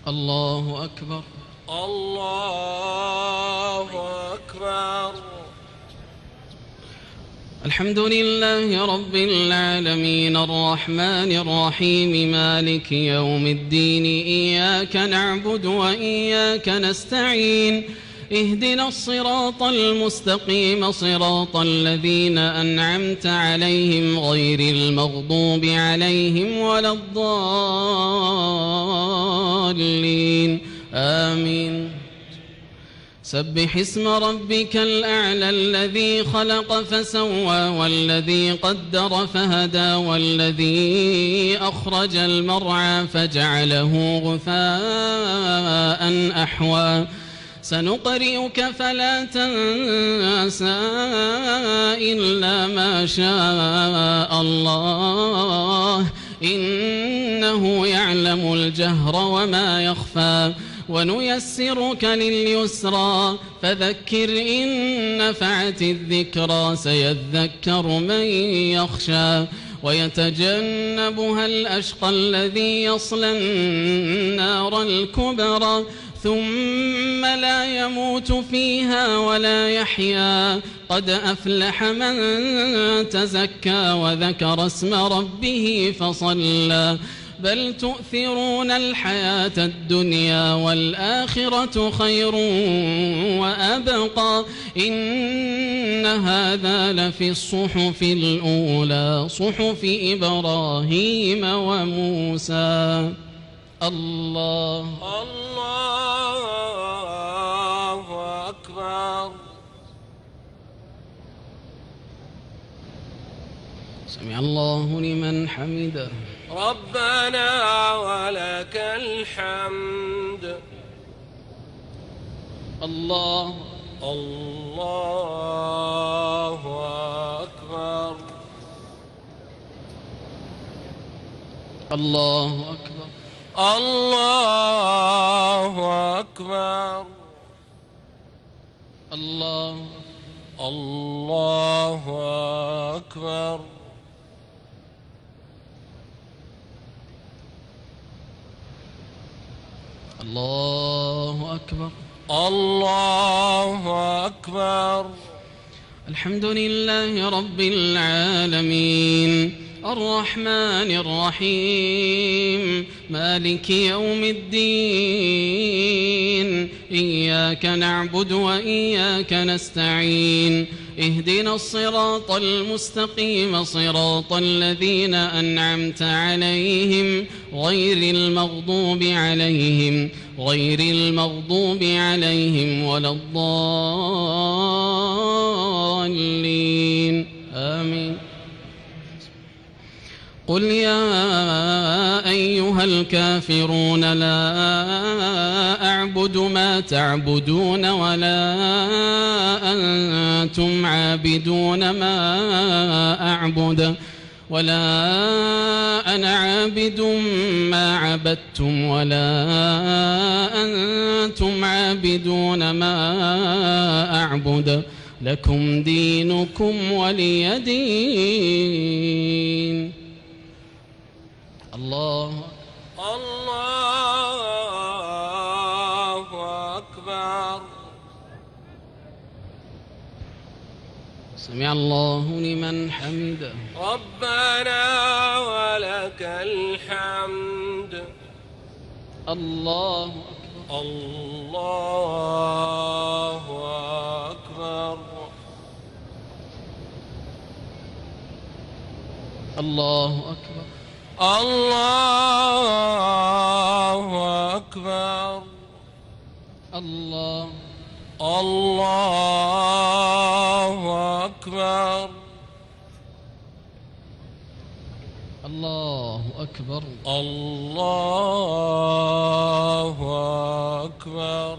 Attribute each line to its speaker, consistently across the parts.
Speaker 1: الله أكبر.
Speaker 2: الله أكبر.
Speaker 1: الحمد لله رب العالمين الرحمن الرحيم مالك يوم الدين إياك نعبد وإياك نستعين اهدنا الصراط المستقيم صراط الذين أنعمت عليهم غير المغضوب عليهم ولا الضالين آمين. سبح اسم ربك الأعلى الذي خلق فسوى والذي قدر فهدى والذي أخرج المرعى فجعله غثاء أحوى سنقرئك فلا تنسى إلا ما شاء الله إنه يعلم الجهر وما يخفى ونيسرك لليسرى فذكر إن نفعت الذكرى سيذكر من يخشى ويتجنبها الأشقى الذي يصلى النار الكبرى ثم لا يموت فيها ولا يحيا قد أفلح من تزكى وذكر اسم ربه فصلى بل تؤثرون الحياة الدنيا والآخرة خير وأبقى إن هذا لفي الصحف الأولى صحف إبراهيم وموسى. الله
Speaker 2: أكبر.
Speaker 1: سمع الله لمن حمده.
Speaker 2: ربنا ولك الحمد.
Speaker 1: الله
Speaker 2: أكبر.
Speaker 1: الله أكبر.
Speaker 2: الله أكبر.
Speaker 1: الله
Speaker 2: أكبر.
Speaker 1: الله أكبر.
Speaker 2: الله أكبر.
Speaker 1: الحمد لله رب العالمين الرحمن الرحيم مالك يوم الدين إياك نعبد وإياك نستعين اهدنا الصراط المستقيم صراط الذين أنعمت عليهم غير المغضوب عليهم ولا الضالين آمين. قل يا أيها الكافرون لا أعبد ما تعبدون ولا أنتم عابدون ما أعبد ولا أنا عابد ما عبدتم ولا أنتم عابدون ما أعبد لكم دينكم ولي دين. الله
Speaker 2: أكبر.
Speaker 1: سمع الله لمن حمده.
Speaker 2: ربنا ولك الحمد.
Speaker 1: الله أكبر.
Speaker 2: الله أكبر.
Speaker 1: الله أكبر.
Speaker 2: الله أكبر.
Speaker 1: الله
Speaker 2: أكبر.
Speaker 1: الله أكبر.
Speaker 2: الله أكبر.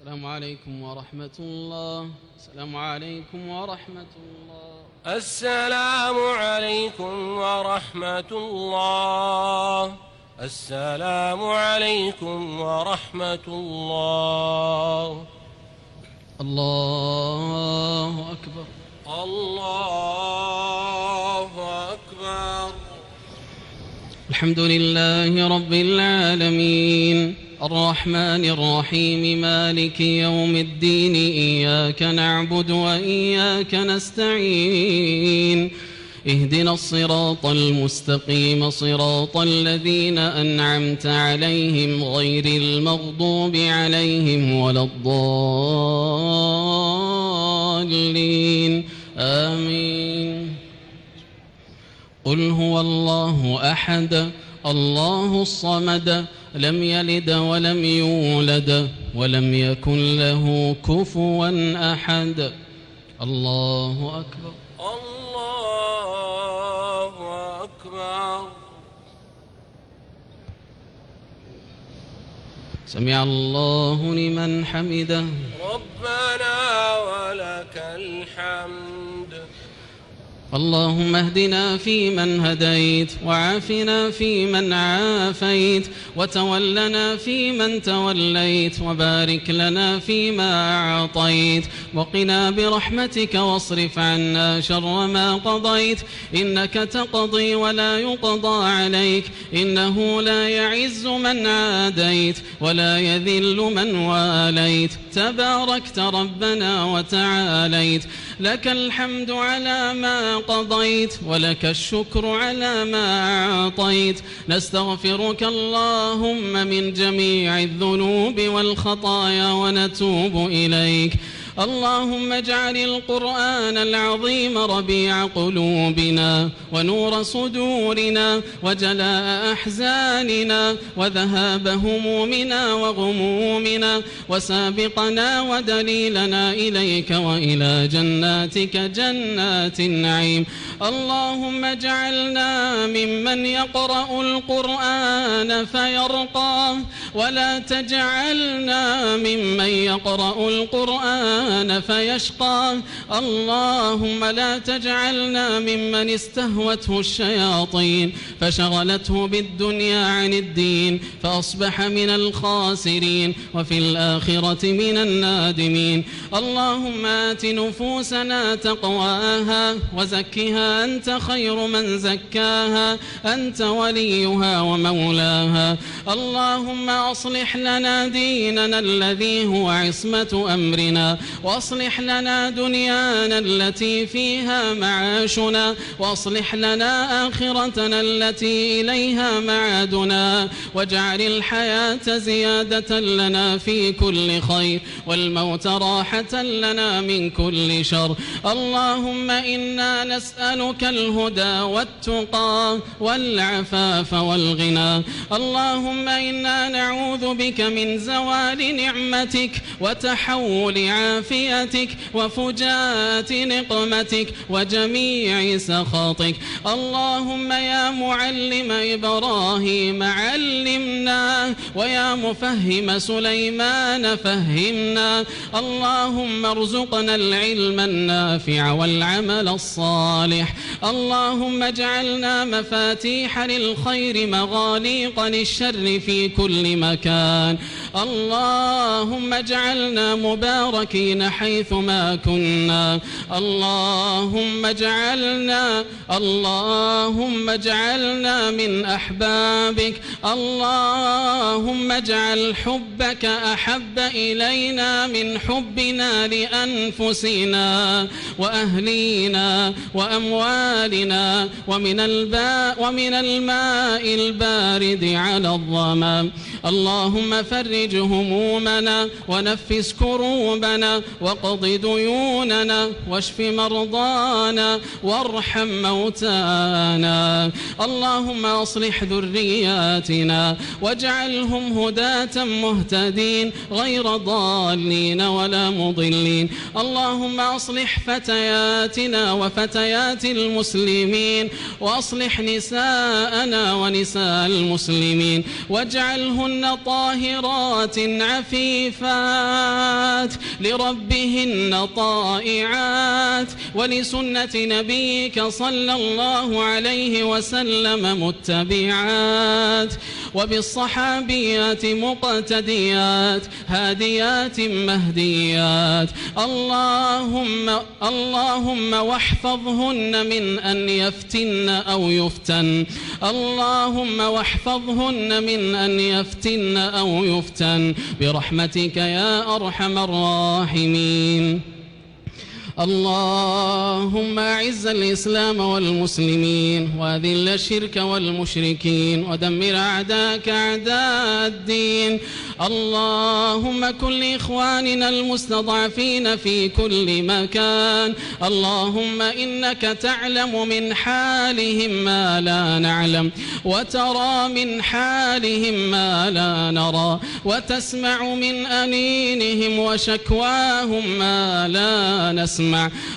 Speaker 1: السلام عليكم ورحمة الله. السلام عليكم ورحمة الله.
Speaker 2: السلام عليكم ورحمة الله. السلام عليكم ورحمة الله.
Speaker 1: الله أكبر.
Speaker 2: الله أكبر.
Speaker 1: الحمد لله رب العالمين الرحمن الرحيم مالك يوم الدين إياك نعبد وإياك نستعين اهدنا الصراط المستقيم صراط الذين أنعمت عليهم غير المغضوب عليهم ولا الضالين آمين. قل هو الله أحد الله الصمد لم يلد ولم يولد ولم يكن له كفوا أحد. الله أكبر.
Speaker 2: الله أكبر.
Speaker 1: سمع الله لمن حمده.
Speaker 2: ربنا ولك الحمد.
Speaker 1: اللهم اهدنا فيمن هديت وعافنا فيمن عافيت وتولنا فيمن توليت وبارك لنا فيما أعطيت وقنا برحمتك واصرف عنا شر ما قضيت إنك تقضي ولا يقضى عليك إنه لا يعز من عاديت ولا يذل من واليت تباركت ربنا وتعاليت لك الحمد على ما قضيت ولك الشكر على ما أعطيت نستغفرك اللهم من جميع الذنوب والخطايا ونتوب إليك. اللهم اجعل القرآن العظيم ربيع قلوبنا ونور صدورنا وجلاء أحزاننا وذهاب همومنا وغمومنا وسابقنا ودليلنا إليك وإلى جناتك جنات النعيم. اللهم اجعلنا ممن يقرأ القرآن فيرقى ولا تجعلنا ممن يقرأ القرآن فيشقى. اللهم لا تجعلنا ممن استهوته الشياطين فشغلته بالدنيا عن الدين فأصبح من الخاسرين وفي الآخرة من النادمين. اللهم آت نفوسنا تقواها وزكها أنت خير من زكاها أنت وليها ومولاها. اللهم أصلح لنا ديننا الذي هو عصمة أمرنا وأصلح لنا دنيانا التي فيها معاشنا وأصلح لنا آخرتنا التي إليها معادنا واجعل الحياة زيادة لنا في كل خير والموت راحة لنا من كل شر. اللهم إنا نسألك الهدى والتقى والعفاف والغنى. اللهم إنا نعوذ بك من زوال نعمتك وتحول عافيتك وفجاءة نقمتك وجميع سخطك. اللهم يا معلم إبراهيم علمنا ويا مفهم سليمان فهمنا. اللهم ارزقنا العلم النافع والعمل الصالح. اللهم اجعلنا مفاتيح للخير مغاليق للشر في كل مكان. اللهم اجعلنا مباركين حيثما كنا. اللهم اجعلنا من أحبابك. اللهم اجعل حبك أحب إلينا من حبنا لأنفسنا وأهلينا وأموالنا ومن الماء البارد على الظما. اللهم فرج همومنا ونفس كروبنا واقض ديوننا واشف مرضانا وارحم موتانا. اللهم أصلح ذرياتنا واجعلهم هداة مهتدين غير ضالين ولا مضلين. اللهم أصلح فتياتنا وفتيات المسلمين وأصلح نساءنا ونساء المسلمين واجعلهن طاهرات عفيفات لربهن طائعات ولسنة نبيك صلى الله عليه وسلم متبعات وبالصحابيات مقتديات هاديات مهديات. اللهم واحفظهن من أن يفتن أو يفتن. اللهم واحفظهن من أن يفتن أو يفتن برحمتك يا أرحم الراحمين. اللهم أعز الإسلام والمسلمين وأذل الشرك والمشركين ودمر أعداءك أعداء الدين. اللهم كن لإخواننا المستضعفين في كل مكان. اللهم إنك تعلم من حالهم ما لا نعلم وترى من حالهم ما لا نرى وتسمع من أنينهم وشكواهم ما لا نسمع.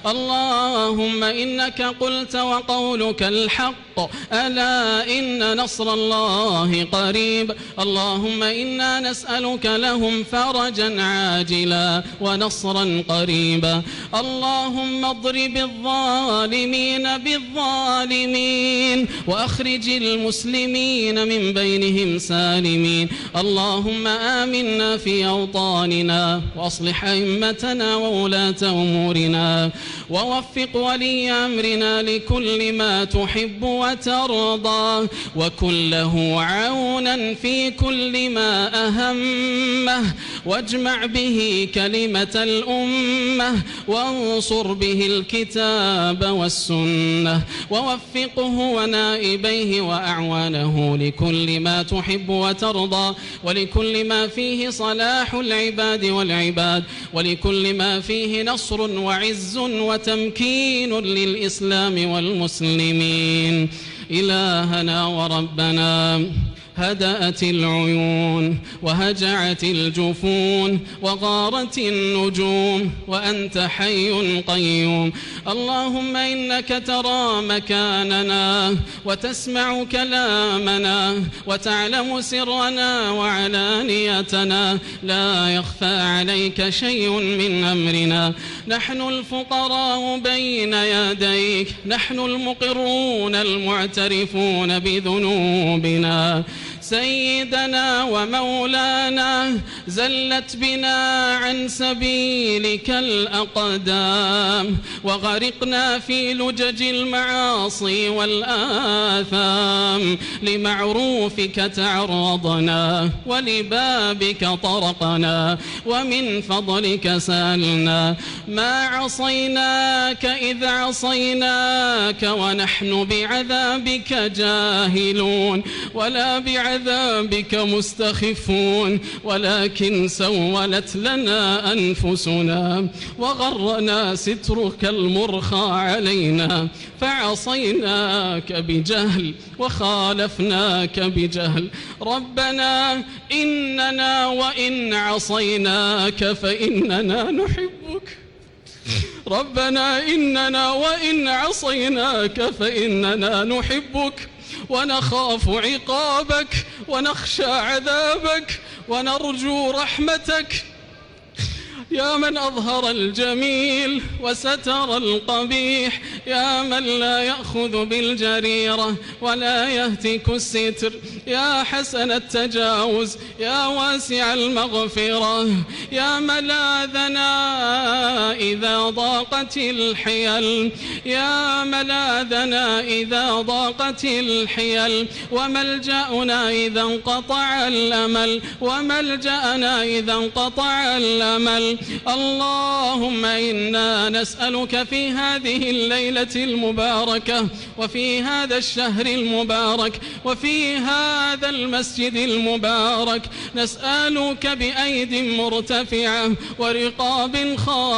Speaker 1: اللهم إنك قلت وقولك الحق ألا إن نصر الله قريب. اللهم إنا نسألك لهم فرجا عاجلا ونصرا قريبا. اللهم اضرب الظالمين بالظالمين وأخرج المسلمين من بينهم سالمين. اللهم آمنا في أوطاننا وأصلح أئمتنا وولاة أمورنا ووفق ولي أمرنا لكل ما تحب وترضى وكن له عونا في كل ما أهمه واجمع به كلمة الأمة وانصر به الكتاب والسنة ووفقه ونائبيه وأعوانه لكل ما تحب وترضى ولكل ما فيه صلاح العباد والعباد ولكل ما فيه نصر وعز وتمكين للإسلام والمسلمين. إلهنا وربنا هدأت العيون وهجعت الجفون وغارت النجوم وأنت حي قيوم. اللهم إنك ترى مكاننا وتسمع كلامنا وتعلم سرنا وعلانيتنا لا يخفى عليك شيء من أمرنا. نحن الفقراء بين يديك نحن المقرون المعترفون بذنوبنا. سيدنا ومولانا زلت بنا عن سبيلك الأقدام وغرقنا في لجج المعاصي والآثام. لمعروفك تعرضنا ولبابك طرقنا ومن فضلك سألنا. ما عصيناك إذ عصيناك ونحن بعذابك جاهلون ولا بعذابك مستخفون ولكن سولت لنا أنفسنا وغرنا سترك المرخى علينا فعصيناك بجهل وخالفناك بجهل. ربنا إننا وإن عصيناك فإننا نحبك. ربنا إننا وإن عصيناك فإننا نحبك ونخاف عقابك ونخشى عذابك ونرجو رحمتك. يا من أظهر الجميل وستر القبيح يا من لا يأخذ بالجريرة ولا يهتك الستر يا حسن التجاوز يا واسع المغفرة يا ملاذنا إذا ضاقت الحيل يا ملاذنا إذا ضاقت الحيل وملجأنا إذا انقطع الأمل وملجأنا إذا انقطع الأمل اللهم إنا نسألك في هذه الليلة المباركة وفي هذا الشهر المبارك وفي هذا المسجد المبارك، نسألك بأيد مرتفعة ورقاب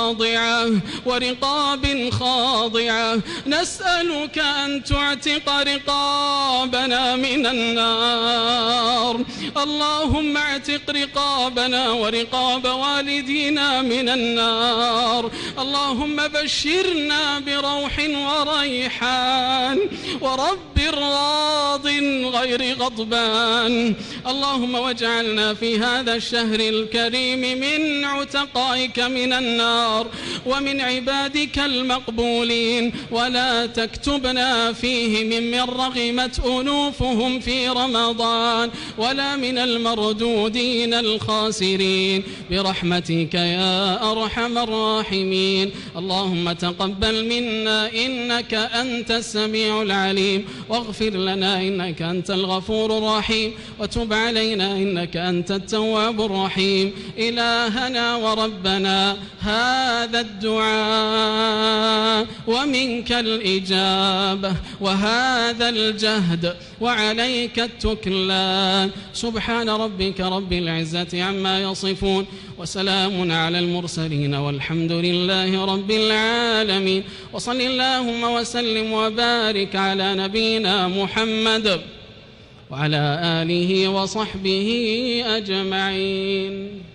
Speaker 1: خاضعة نسألك أن تعتق رقابنا من النار. اللهم اعتق رقابنا ورقاب والدينا من النار. اللهم بشرنا بروح وريحان ورب راض غير غضبان. اللهم واجعلنا في هذا الشهر الكريم من عتقائك من النار ومن عبادك المقبولين، ولا تكتبنا فيه ممن رغمت أنوفهم في رمضان ولا من المردودين الخاسرين برحمتك يا أرحم الراحمين. اللهم تقبل منا إنك أنت السميع العليم، واغفر لنا إنك أنت الغفور الرحيم، وتب علينا إنك أنت التواب الرحيم. إلهنا وربنا هذا الدعاء ومنك الإجابة وهذا الجهد وعليك التكلان. سبحان ربك رب العزة عما يصفون، وسلام على المرسلين، والحمد لله رب العالمين. وصل اللهم وسلم وبارك على نبينا محمد وعلى آله وصحبه أجمعين.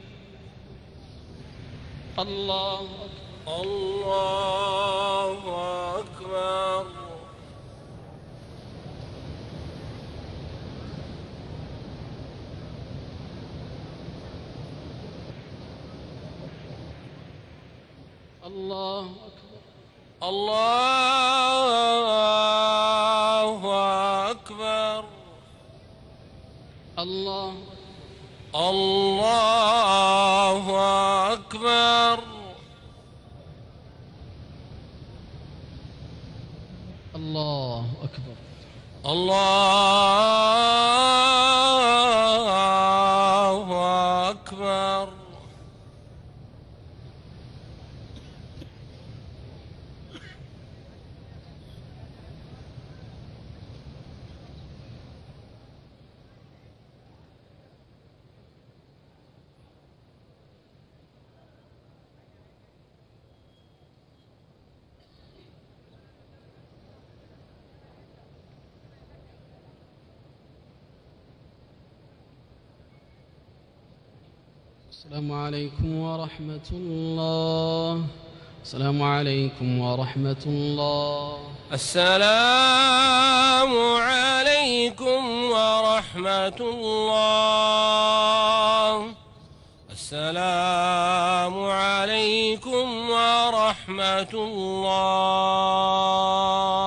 Speaker 1: الله أكبر.
Speaker 2: الله أكبر.
Speaker 1: الله أكبر.
Speaker 2: الله أكبر.
Speaker 1: الله
Speaker 2: الله أكبر.
Speaker 1: الله أكبر.
Speaker 2: الله أكبر.
Speaker 1: السلام عليكم ورحمة الله. السلام عليكم ورحمة الله.
Speaker 2: السلام عليكم ورحمة الله. السلام عليكم ورحمة الله.